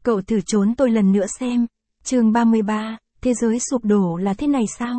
Cậu thử trốn tôi lần nữa xem. Chương 33, thế giới sụp đổ là thế này sao?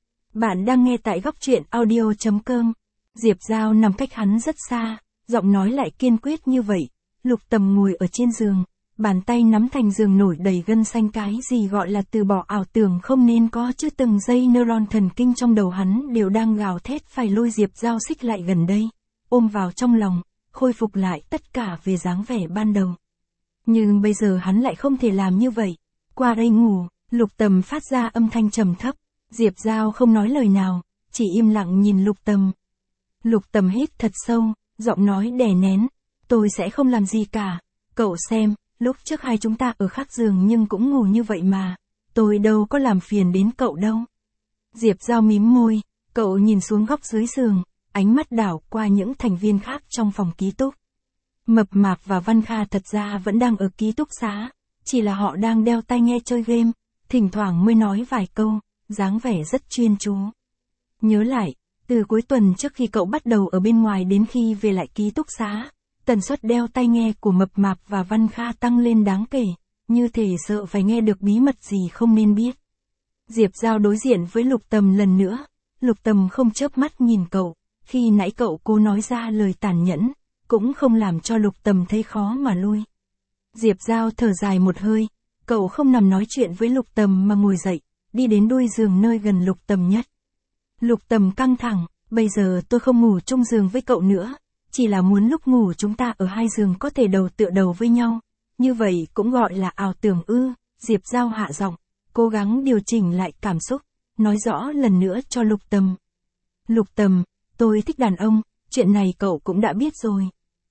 Bạn đang nghe tại góc truyện audio.com. Diệp Giao nằm cách hắn rất xa, giọng nói lại kiên quyết như vậy. Lục Tầm ngồi ở trên giường, bàn tay nắm thành giường nổi đầy gân xanh, cái gì gọi là từ bỏ ảo tưởng không nên có chứ, từng giây neuron thần kinh trong đầu hắn đều đang gào thét phải lôi Diệp Giao xích lại gần đây, ôm vào trong lòng, khôi phục lại tất cả về dáng vẻ ban đầu. Nhưng bây giờ hắn lại không thể làm như vậy. Qua đây ngủ, Lục Tầm phát ra âm thanh trầm thấp. Diệp Giao không nói lời nào, chỉ im lặng nhìn Lục Tầm. Lục Tầm hít thật sâu, giọng nói đè nén. Tôi sẽ không làm gì cả. Cậu xem, lúc trước hai chúng ta ở khác giường nhưng cũng ngủ như vậy mà. Tôi đâu có làm phiền đến cậu đâu. Diệp Giao mím môi, cậu nhìn xuống góc dưới giường, ánh mắt đảo qua những thành viên khác trong phòng ký túc. Mập Mạp và Văn Kha thật ra vẫn đang ở ký túc xá, chỉ là họ đang đeo tai nghe chơi game, thỉnh thoảng mới nói vài câu, dáng vẻ rất chuyên chú. Nhớ lại, từ cuối tuần trước khi cậu bắt đầu ở bên ngoài đến khi về lại ký túc xá, tần suất đeo tai nghe của Mập Mạp và Văn Kha tăng lên đáng kể, như thể sợ phải nghe được bí mật gì không nên biết. Diệp Giao đối diện với Lục Tầm lần nữa, Lục Tầm không chớp mắt nhìn cậu, khi nãy cậu cố nói ra lời tàn nhẫn, cũng không làm cho Lục Tầm thấy khó mà lui. Diệp Giao thở dài một hơi, cậu không nằm nói chuyện với Lục Tầm mà ngồi dậy, đi đến đuôi giường nơi gần Lục Tầm nhất. Lục Tầm căng thẳng, bây giờ tôi không ngủ chung giường với cậu nữa, chỉ là muốn lúc ngủ chúng ta ở hai giường có thể đầu tựa đầu với nhau, như vậy cũng gọi là ảo tưởng ư. Diệp Giao hạ giọng, cố gắng điều chỉnh lại cảm xúc, nói rõ lần nữa cho Lục Tầm. Lục Tầm, tôi thích đàn ông, chuyện này cậu cũng đã biết rồi.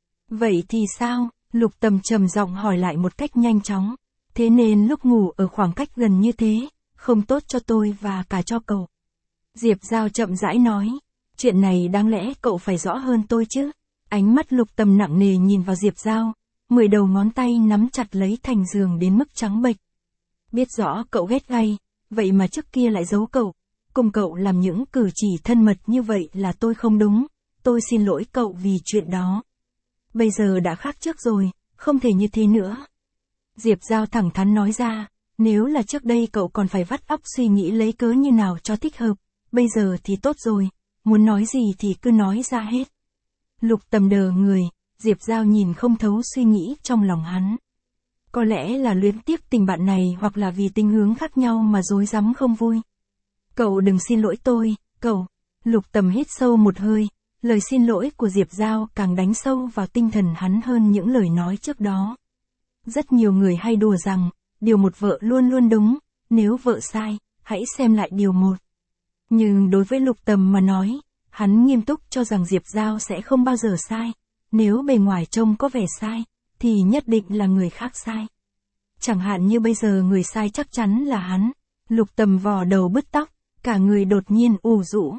Vậy thì sao? Lục Tầm trầm giọng hỏi lại một cách nhanh chóng. Thế nên lúc ngủ ở khoảng cách gần như thế, không tốt cho tôi và cả cho cậu. Diệp Giao chậm rãi nói, chuyện này đáng lẽ cậu phải rõ hơn tôi chứ. Ánh mắt Lục Tầm nặng nề nhìn vào Diệp Giao, 10 đầu ngón tay nắm chặt lấy thành giường đến mức trắng bệch. Biết rõ cậu ghét gay, vậy mà trước kia lại giấu cậu, cùng cậu làm những cử chỉ thân mật như vậy là tôi không đúng, tôi xin lỗi cậu vì chuyện đó. Bây giờ đã khác trước rồi, không thể như thế nữa. Diệp Giao thẳng thắn nói ra, nếu là trước đây cậu còn phải vắt óc suy nghĩ lấy cớ như nào cho thích hợp, bây giờ thì tốt rồi, muốn nói gì thì cứ nói ra hết. Lục Tầm đờ người, Diệp Giao nhìn không thấu suy nghĩ trong lòng hắn. Có lẽ là luyến tiếc tình bạn này hoặc là vì tình hướng khác nhau mà rối rắm không vui. Cậu đừng xin lỗi tôi, cậu. Lục Tầm hít sâu một hơi, lời xin lỗi của Diệp Giao càng đánh sâu vào tinh thần hắn hơn những lời nói trước đó. Rất nhiều người hay đùa rằng, điều một vợ luôn luôn đúng, nếu vợ sai, hãy xem lại điều một. Nhưng đối với Lục Tầm mà nói, hắn nghiêm túc cho rằng Diệp Giao sẽ không bao giờ sai, nếu bề ngoài trông có vẻ sai, thì nhất định là người khác sai. Chẳng hạn như bây giờ người sai chắc chắn là hắn. Lục Tầm vò đầu bứt tóc, cả người đột nhiên ù rũ.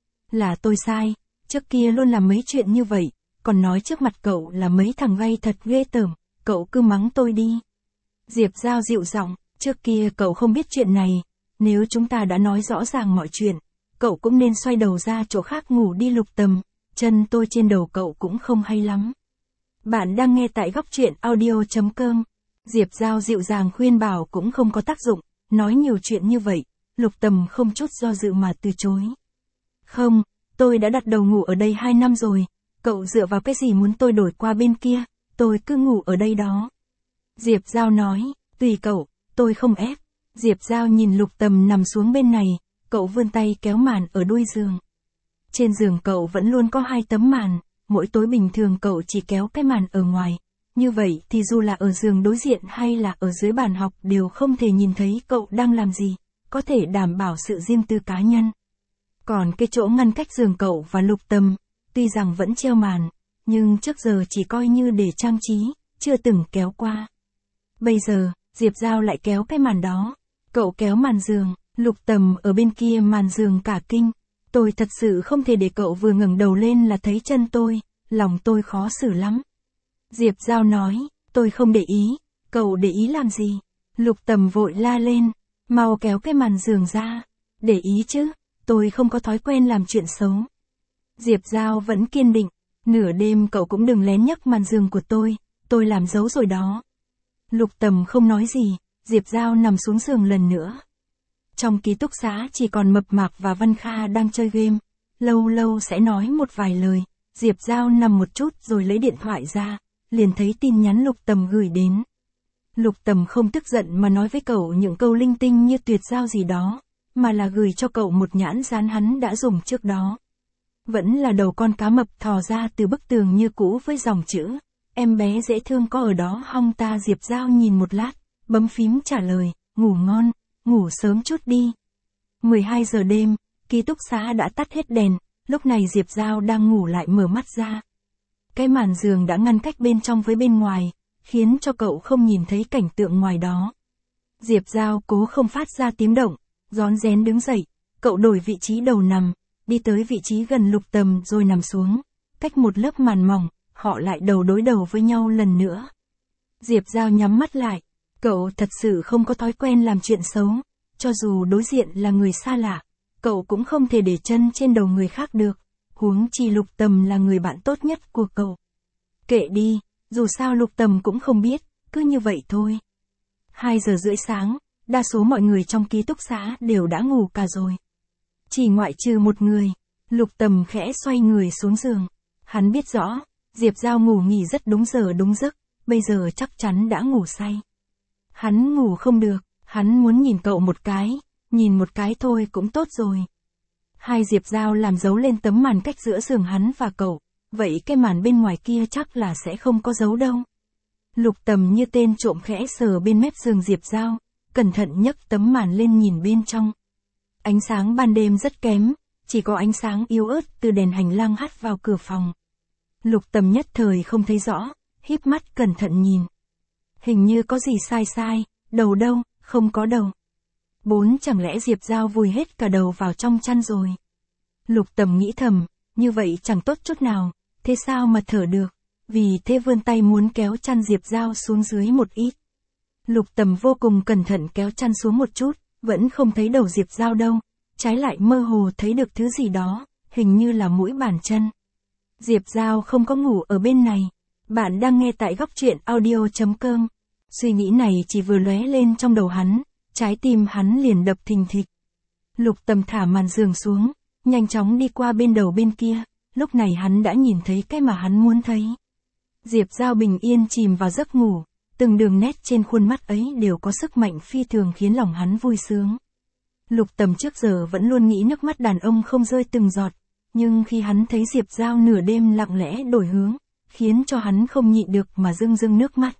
Là tôi sai, trước kia luôn làm mấy chuyện như vậy, còn nói trước mặt cậu là mấy thằng gay thật ghê tởm, cậu cứ mắng tôi đi. Diệp Giao dịu giọng, trước kia cậu không biết chuyện này, nếu chúng ta đã nói rõ ràng mọi chuyện, cậu cũng nên xoay đầu ra chỗ khác ngủ đi. Lục Tầm, chân tôi trên đầu cậu cũng không hay lắm. Bạn đang nghe tại góc truyện audio.com. Diệp Giao dịu dàng khuyên bảo cũng không có tác dụng, nói nhiều chuyện như vậy, Lục Tầm không chút do dự mà từ chối. Không, tôi đã đặt đầu ngủ ở đây 2 năm rồi, cậu dựa vào cái gì muốn tôi đổi qua bên kia, tôi cứ ngủ ở đây đó. Diệp Giao nói, tùy cậu, tôi không ép. Diệp Giao nhìn Lục Tầm nằm xuống bên này, cậu vươn tay kéo màn ở đuôi giường. Trên giường cậu vẫn luôn có 2 tấm màn, mỗi tối bình thường cậu chỉ kéo cái màn ở ngoài. Như vậy thì dù là ở giường đối diện hay là ở dưới bàn học đều không thể nhìn thấy cậu đang làm gì, có thể đảm bảo sự riêng tư cá nhân. Còn cái chỗ ngăn cách giường cậu và Lục Tầm, tuy rằng vẫn treo màn, nhưng trước giờ chỉ coi như để trang trí, chưa từng kéo qua. Bây giờ, Diệp Giao lại kéo cái màn đó. Cậu kéo màn giường, Lục Tầm ở bên kia màn giường cả kinh. Tôi thật sự không thể để cậu vừa ngẩng đầu lên là thấy chân tôi, lòng tôi khó xử lắm. Diệp Giao nói, tôi không để ý, cậu để ý làm gì? Lục Tầm vội la lên, mau kéo cái màn giường ra, để ý chứ, tôi không có thói quen làm chuyện xấu. Diệp Giao vẫn kiên định, nửa đêm cậu cũng đừng lén nhấc màn giường của tôi làm dấu rồi đó. Lục Tầm không nói gì, Diệp Giao nằm xuống giường lần nữa. Trong ký túc xá chỉ còn Mập Mạp và Văn Kha đang chơi game, lâu lâu sẽ nói một vài lời. Diệp Giao nằm một chút rồi lấy điện thoại ra, liền thấy tin nhắn Lục Tầm gửi đến. Lục Tầm không tức giận mà nói với cậu những câu linh tinh như tuyệt giao gì đó, mà là gửi cho cậu một nhãn dán hắn đã dùng trước đó. Vẫn là đầu con cá mập thò ra từ bức tường như cũ với dòng chữ, em bé dễ thương có ở đó hong ta. Diệp Giao nhìn một lát, bấm phím trả lời, ngủ ngon, ngủ sớm chút đi. 12 giờ đêm, ký túc xá đã tắt hết đèn, lúc này Diệp Giao đang ngủ lại mở mắt ra. Cái màn giường đã ngăn cách bên trong với bên ngoài, khiến cho cậu không nhìn thấy cảnh tượng ngoài đó. Diệp Giao cố không phát ra tiếng động, rón rén đứng dậy, cậu đổi vị trí đầu nằm, đi tới vị trí gần Lục Tầm rồi nằm xuống. Cách một lớp màn mỏng, họ lại đầu đối đầu với nhau lần nữa. Diệp Giao nhắm mắt lại, cậu thật sự không có thói quen làm chuyện xấu, cho dù đối diện là người xa lạ, cậu cũng không thể để chân trên đầu người khác được, huống chi Lục Tầm là người bạn tốt nhất của cậu. Kệ đi, dù sao Lục Tầm cũng không biết, cứ như vậy thôi. 2 giờ rưỡi sáng, đa số mọi người trong ký túc xá đều đã ngủ cả rồi. Chỉ ngoại trừ một người, Lục Tầm khẽ xoay người xuống giường. Hắn biết rõ, Diệp Giao ngủ nghỉ rất đúng giờ đúng giấc, bây giờ chắc chắn đã ngủ say. Hắn ngủ không được, hắn muốn nhìn cậu một cái, nhìn một cái thôi cũng tốt rồi. Hai Diệp Giao làm dấu lên tấm màn cách giữa giường hắn và cậu, vậy cái màn bên ngoài kia chắc là sẽ không có dấu đâu. Lục Tầm như tên trộm khẽ sờ bên mép giường Diệp Giao, cẩn thận nhấc tấm màn lên nhìn bên trong. Ánh sáng ban đêm rất kém, chỉ có ánh sáng yếu ớt từ đèn hành lang hắt vào cửa phòng. Lục Tầm nhất thời không thấy rõ, híp mắt cẩn thận nhìn. Hình như có gì sai, đầu đâu, không có đầu. Chẳng lẽ Diệp Giao vùi hết cả đầu vào trong chăn rồi? Lục Tầm nghĩ thầm, như vậy chẳng tốt chút nào, thế sao mà thở được? Vì thế vươn tay muốn kéo chăn Diệp Giao xuống dưới một ít. Lục Tầm vô cùng cẩn thận kéo chăn xuống một chút, vẫn không thấy đầu Diệp Giao đâu, trái lại mơ hồ thấy được thứ gì đó, hình như là mũi bàn chân. Diệp Giao không có ngủ ở bên này. Bạn đang nghe tại góc truyện audio.com. Suy nghĩ này chỉ vừa lóe lên trong đầu hắn, trái tim hắn liền đập thình thịch. Lục Tầm thả màn giường xuống, nhanh chóng đi qua bên đầu bên kia, lúc này hắn đã nhìn thấy cái mà hắn muốn thấy. Diệp Giao bình yên chìm vào giấc ngủ, từng đường nét trên khuôn mắt ấy đều có sức mạnh phi thường khiến lòng hắn vui sướng. Lục Tầm trước giờ vẫn luôn nghĩ nước mắt đàn ông không rơi từng giọt, nhưng khi hắn thấy Diệp Giao nửa đêm lặng lẽ đổi hướng, khiến cho hắn không nhịn được mà rưng nước mắt.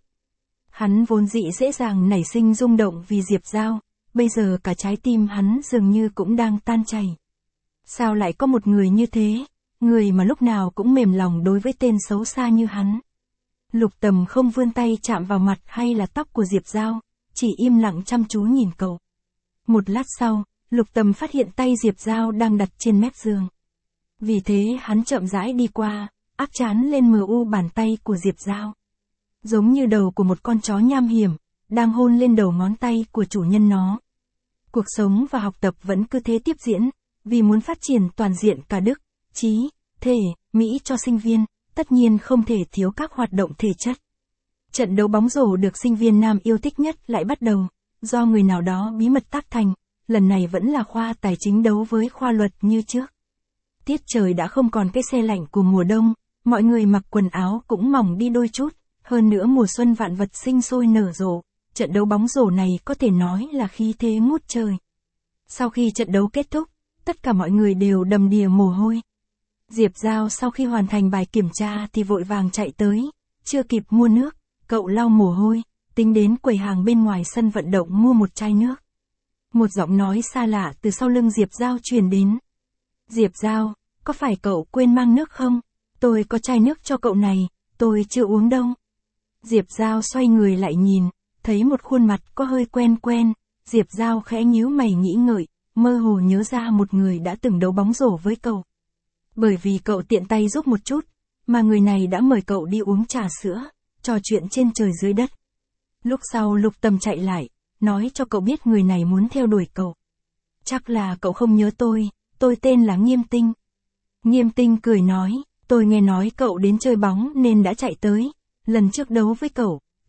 Hắn vốn dĩ dễ dàng nảy sinh rung động vì Diệp Giao, bây giờ cả trái tim hắn dường như cũng đang tan chảy. Sao lại có một người như thế, người mà lúc nào cũng mềm lòng đối với tên xấu xa như hắn. Lục Tầm không vươn tay chạm vào mặt hay là tóc của Diệp Giao, chỉ im lặng chăm chú nhìn cậu. Một lát sau, Lục Tầm phát hiện tay Diệp Giao đang đặt trên mép giường. Vì thế hắn chậm rãi đi qua, áp trán lên bàn tay của Diệp Giao. Giống như đầu của một con chó nham hiểm, đang hôn lên đầu ngón tay của chủ nhân nó. Cuộc sống và học tập vẫn cứ thế tiếp diễn, vì muốn phát triển toàn diện cả đức, trí, thể, mỹ cho sinh viên, tất nhiên không thể thiếu các hoạt động thể chất. Trận đấu bóng rổ được sinh viên nam yêu thích nhất lại bắt đầu, do người nào đó bí mật tác thành, lần này vẫn là khoa tài chính đấu với khoa luật như trước. Tiết trời đã không còn cái se lạnh của mùa đông, mọi người mặc quần áo cũng mỏng đi đôi chút, hơn nữa mùa xuân vạn vật sinh sôi nở rộ, trận đấu bóng rổ này có thể nói là khí thế ngút trời. Sau khi trận đấu kết thúc, tất cả mọi người đều đầm đìa mồ hôi. Diệp Giao sau khi hoàn thành bài kiểm tra thì vội vàng chạy tới, chưa kịp mua nước, cậu lau mồ hôi, tính đến quầy hàng bên ngoài sân vận động mua một chai nước. Một giọng nói xa lạ từ sau lưng Diệp Giao truyền đến. Diệp Giao, có phải cậu quên mang nước không? Tôi có chai nước cho cậu này, tôi chưa uống đâu. Diệp Giao xoay người lại nhìn, thấy một khuôn mặt có hơi quen, Diệp Giao khẽ nhíu mày nghĩ ngợi, mơ hồ nhớ ra một người đã từng đấu bóng rổ với cậu. Bởi vì cậu tiện tay giúp một chút, mà người này đã mời cậu đi uống trà sữa, trò chuyện trên trời dưới đất. Lúc sau Lục Tầm chạy lại, nói cho cậu biết người này muốn theo đuổi cậu. Chắc là cậu không nhớ tôi tên là Nghiêm Tinh. Nghiêm Tinh cười nói, tôi nghe nói cậu đến chơi bóng nên đã chạy tới, lần trước đấu với cậu,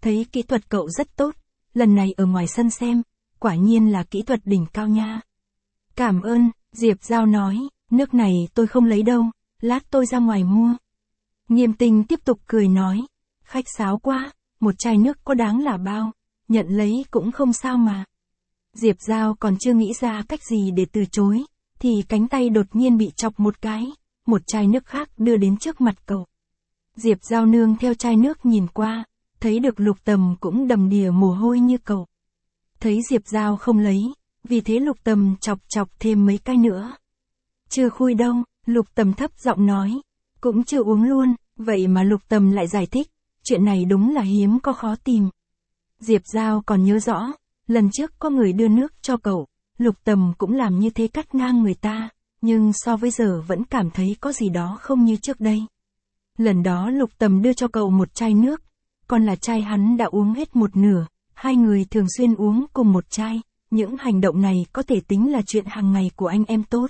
thấy kỹ thuật cậu rất tốt, lần này ở ngoài sân xem, quả nhiên là kỹ thuật đỉnh cao nha. Cảm ơn, Diệp Giao nói, nước này tôi không lấy đâu, lát tôi ra ngoài mua. Nghiêm Tinh tiếp tục cười nói, khách sáo quá, một chai nước có đáng là bao, nhận lấy cũng không sao mà. Diệp Giao còn chưa nghĩ ra cách gì để từ chối, thì cánh tay đột nhiên bị chọc một cái, một chai nước khác đưa đến trước mặt cậu. Diệp Giao nương theo chai nước nhìn qua, thấy được Lục Tầm cũng đầm đìa mồ hôi như cậu. Thấy Diệp Giao không lấy, vì thế Lục Tầm chọc thêm mấy cái nữa. Chưa khui đâu, Lục Tầm thấp giọng nói, cũng chưa uống luôn, vậy mà Lục Tầm lại giải thích, chuyện này đúng là hiếm có khó tìm. Diệp Giao còn nhớ rõ, lần trước có người đưa nước cho cậu, Lục Tầm cũng làm như thế cắt ngang người ta, nhưng so với giờ vẫn cảm thấy có gì đó không như trước đây. Lần đó Lục Tầm đưa cho cậu một chai nước, còn là chai hắn đã uống hết một nửa, hai người thường xuyên uống cùng một chai, những hành động này có thể tính là chuyện hàng ngày của anh em tốt.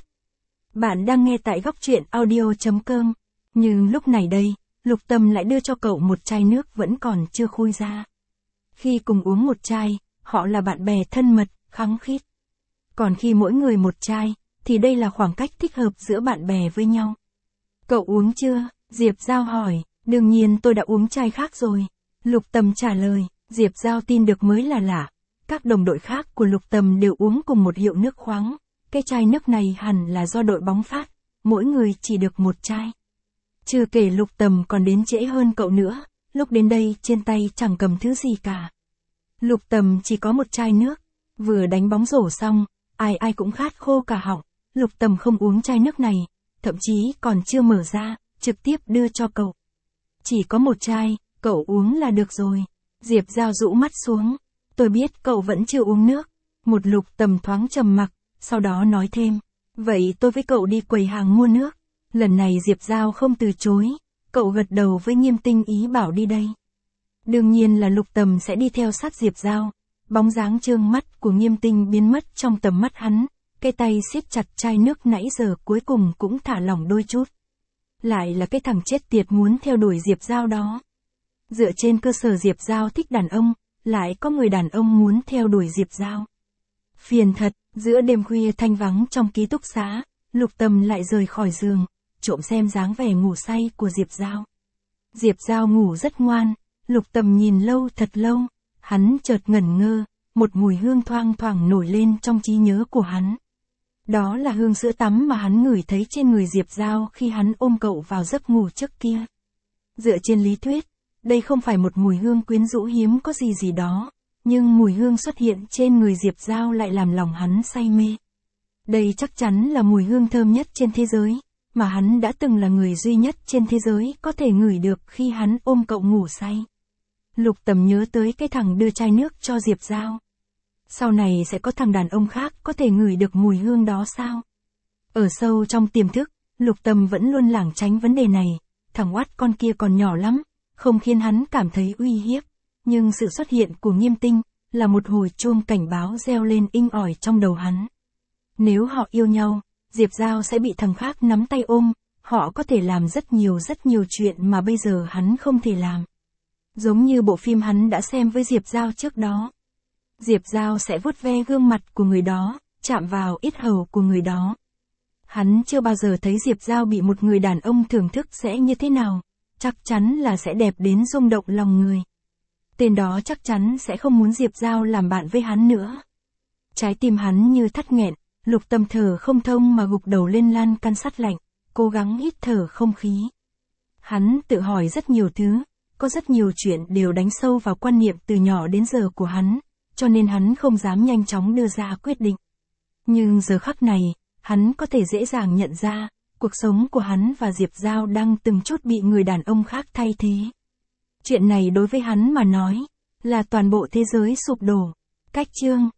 Bạn đang nghe tại góc truyện audio.com, nhưng lúc này đây, Lục Tầm lại đưa cho cậu một chai nước vẫn còn chưa khui ra. Khi cùng uống một chai, họ là bạn bè thân mật, khăng khít. Còn khi mỗi người một chai, thì đây là khoảng cách thích hợp giữa bạn bè với nhau. Cậu uống chưa? Diệp Giao hỏi, đương nhiên tôi đã uống chai khác rồi. Lục Tầm trả lời, Diệp Giao tin được mới là lạ. Các đồng đội khác của Lục Tầm đều uống cùng một hiệu nước khoáng. Cái chai nước này hẳn là do đội bóng phát, mỗi người chỉ được một chai. Chưa kể Lục Tầm còn đến trễ hơn cậu nữa, lúc đến đây trên tay chẳng cầm thứ gì cả. Lục Tầm chỉ có một chai nước, vừa đánh bóng rổ xong, ai cũng khát khô cả họng. Lục Tầm không uống chai nước này, thậm chí còn chưa mở ra, trực tiếp đưa cho cậu. Chỉ có một chai, cậu uống là được rồi. Diệp Giao rũ mắt xuống, tôi biết cậu vẫn chưa uống nước. Một Lục Tầm thoáng trầm mặc, sau đó nói thêm, vậy tôi với cậu đi quầy hàng mua nước. Lần này Diệp Giao không từ chối, cậu gật đầu với Nghiêm Tinh ý bảo đi đây. Đương nhiên là Lục Tầm sẽ đi theo sát Diệp Giao. Bóng dáng trương mắt của Nghiêm Tinh biến mất trong tầm mắt hắn, cái tay siết chặt chai nước nãy giờ cuối cùng cũng thả lỏng đôi chút. Lại là cái thằng chết tiệt muốn theo đuổi Diệp Giao đó. Dựa trên cơ sở Diệp Giao thích đàn ông, lại có người đàn ông muốn theo đuổi Diệp Giao. Phiền thật, giữa đêm khuya thanh vắng trong ký túc xá, Lục Tầm lại rời khỏi giường, trộm xem dáng vẻ ngủ say của Diệp Giao. Diệp Giao ngủ rất ngoan, Lục Tầm nhìn lâu thật lâu, hắn chợt ngẩn ngơ, một mùi hương thoang thoảng nổi lên trong trí nhớ của hắn. Đó là hương sữa tắm mà hắn ngửi thấy trên người Diệp Giao khi hắn ôm cậu vào giấc ngủ trước kia. Dựa trên lý thuyết, đây không phải một mùi hương quyến rũ hiếm có gì đó, nhưng mùi hương xuất hiện trên người Diệp Giao lại làm lòng hắn say mê. Đây chắc chắn là mùi hương thơm nhất trên thế giới, mà hắn đã từng là người duy nhất trên thế giới có thể ngửi được khi hắn ôm cậu ngủ say. Lục Tầm nhớ tới cái thằng đưa chai nước cho Diệp Giao. Sau này sẽ có thằng đàn ông khác có thể ngửi được mùi hương đó sao? Ở sâu trong tiềm thức, Lục Tầm vẫn luôn lảng tránh vấn đề này, thằng oát con kia còn nhỏ lắm, không khiến hắn cảm thấy uy hiếp, nhưng sự xuất hiện của Nghiêm Tinh là một hồi chuông cảnh báo reo lên inh ỏi trong đầu hắn. Nếu họ yêu nhau, Diệp Giao sẽ bị thằng khác nắm tay ôm, họ có thể làm rất nhiều chuyện mà bây giờ hắn không thể làm. Giống như bộ phim hắn đã xem với Diệp Giao trước đó. Diệp Giao sẽ vuốt ve gương mặt của người đó, chạm vào yết hầu của người đó. Hắn chưa bao giờ thấy Diệp Giao bị một người đàn ông thưởng thức sẽ như thế nào, chắc chắn là sẽ đẹp đến rung động lòng người. Tên đó chắc chắn sẽ không muốn Diệp Giao làm bạn với hắn nữa. Trái tim hắn như thắt nghẹn, Lục Tầm thở không thông mà gục đầu lên lan can sắt lạnh, cố gắng hít thở không khí. Hắn tự hỏi rất nhiều thứ, có rất nhiều chuyện đều đánh sâu vào quan niệm từ nhỏ đến giờ của hắn, cho nên hắn không dám nhanh chóng đưa ra quyết định. Nhưng giờ khắc này, hắn có thể dễ dàng nhận ra, cuộc sống của hắn và Diệp Giao đang từng chút bị người đàn ông khác thay thế. Chuyện này đối với hắn mà nói, là toàn bộ thế giới sụp đổ. Cách chương